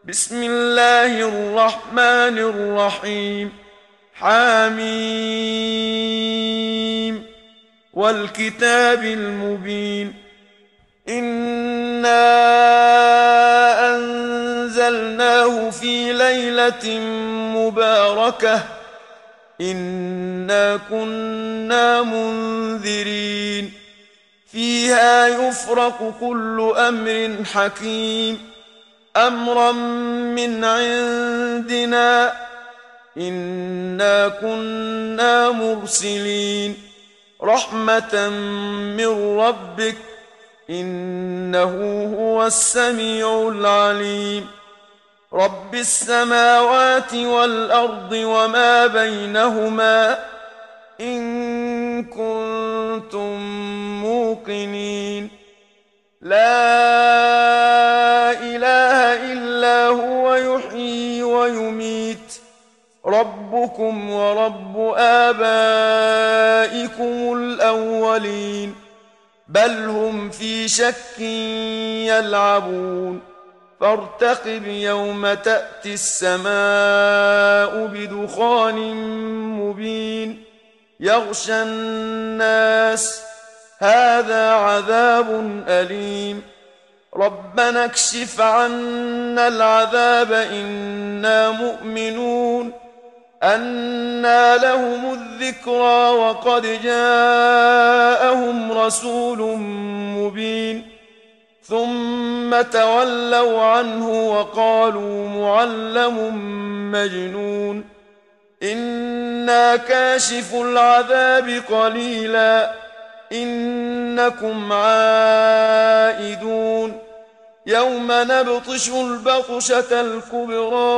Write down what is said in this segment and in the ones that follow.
بسم الله الرحمن الرحيم. حميم والكتاب المبين. إنا أنزلناه في ليلة مباركة إنا كنا منذرين فيها يفرق كل أمر حكيم أمرا من عندنا إنا كنا مرسلين رحمة من ربك إنه هو السميع العليم رب السماوات والأرض وما بينهما إن كنتم موقنين لا إله إلا هو يحيي ويميت ربكم ورب آبائكم الأولين بل هم في شك يلعبون فارتقب يوم تأتي السماء بدخان مبين يغشى الناس هذا عذاب أليم ربنا اكشف عنا العذاب إنا مؤمنون أنى لهم الذكرى وقد جاءهم رسول مبين ثم تولوا عنه وقالوا معلم مجنون إنا كاشف العذاب قليلا إنكم عائدون يوم نبطش البطشة الكبرى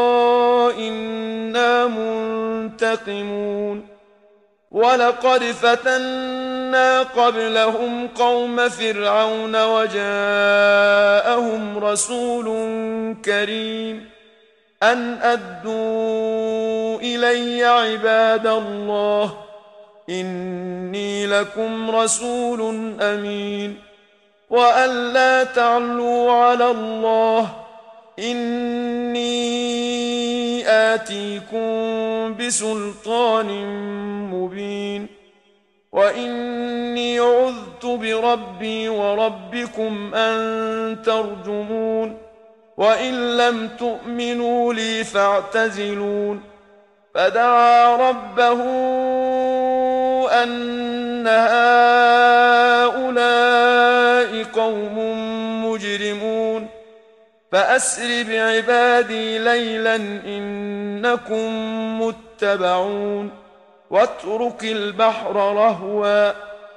إنا منتقمون ولقد فتنا قبلهم قوم فرعون وجاءهم رسول كريم أن أدوا إلي عباد الله إني لكم رسول أمين وأن لا تعلوا على الله إني آتيكم بسلطان مبين وإني عذت بربي وربكم أن ترجمون وإن لم تؤمنوا لي فاعتزلون فدعا ربه أن هؤلاء قوم مجرمون فأسر بعبادي ليلا إنكم متبعون واترك البحر رهوا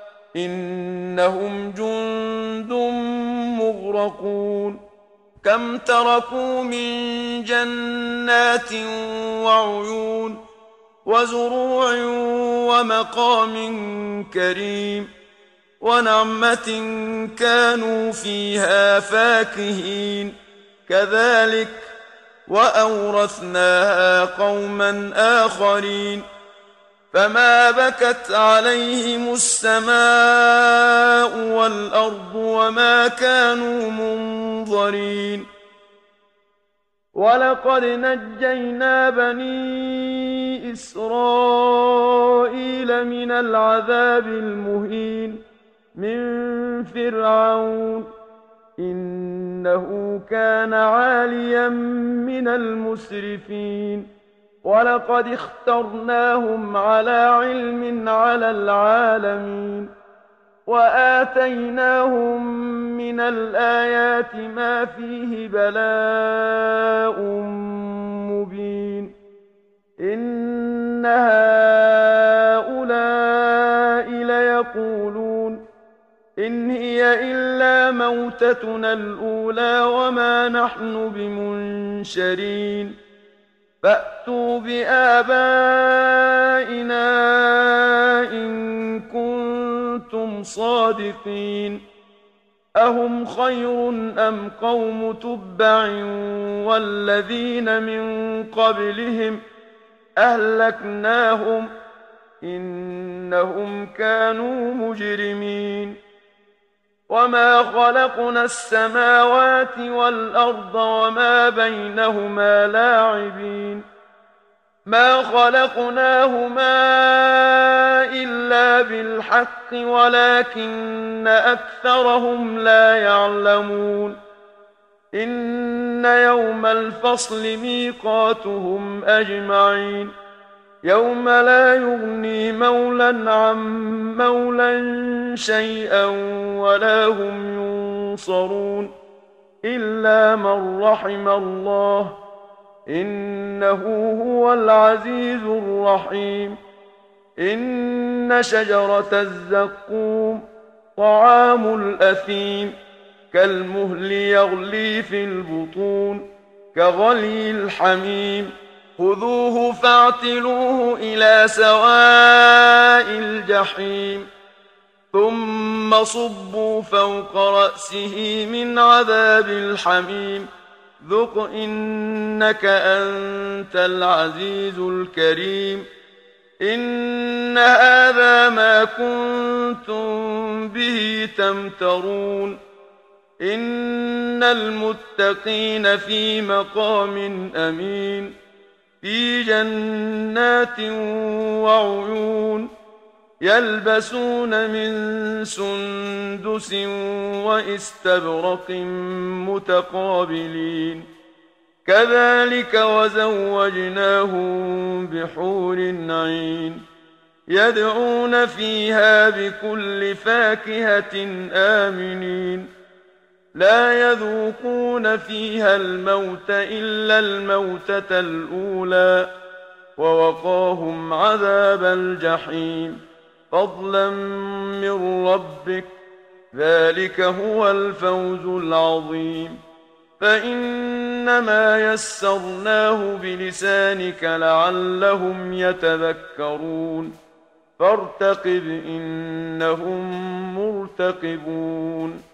إنهم جند مغرقون كم تركوا من جنات وعيون وزروع ومقام كريم ونعمة كانوا فيها فاكهين كذلك وأورثناها قوما آخرين فما بكت عليهم السماء والأرض وما كانوا منظرين ولقد نجينا بني إسرائيل من العذاب المهين من فرعون إنه كان عاليا من المسرفين ولقد اخترناهم على علم على العالمين وآتيناهم من الآيات ما فيه بلاء مبين إن هؤلاء ليقولون إن هي إلا موتتنا الأولى وما نحن بمنشرين فأتوا بآبائنا إن كنتم صادقين أهم خير أم قوم تبع والذين من قبلهم أهلكناهم إنهم كانوا مجرمين وما خلقنا السماوات والأرض وما بينهما لاعبين ما خلقناهما إلا بالحق ولكن أكثرهم لا يعلمون إن يوم الفصل ميقاتهم أجمعين يوم لا يغني مولى عن مولى شيئا ولا هم ينصرون إلا من رحم الله إنه هو العزيز الرحيم إن شجرة الزقوم طعام الأثيم كالمهل يغلي في البطون كغلي الحميم خذوه فاعتلوه إلى سواء الجحيم ثم صبوا فوق رأسه من عذاب الحميم ذق إنك أنت العزيز الكريم إن هذا ما كنتم به تمترون إن المتقين في مقام أمين في جنات وعيون يلبسون من سندس واستبرق متقابلين كذلك وزوجناهم بحور عين يدعون فيها بكل فاكهة آمنين لا يذوقون فيها الموت إلا الموتة الأولى ووقاهم عذاب الجحيم فضلا من ربك ذلك هو الفوز العظيم فإنما يسرناه بلسانك لعلهم يتذكرون فارتقب إنهم مرتقبون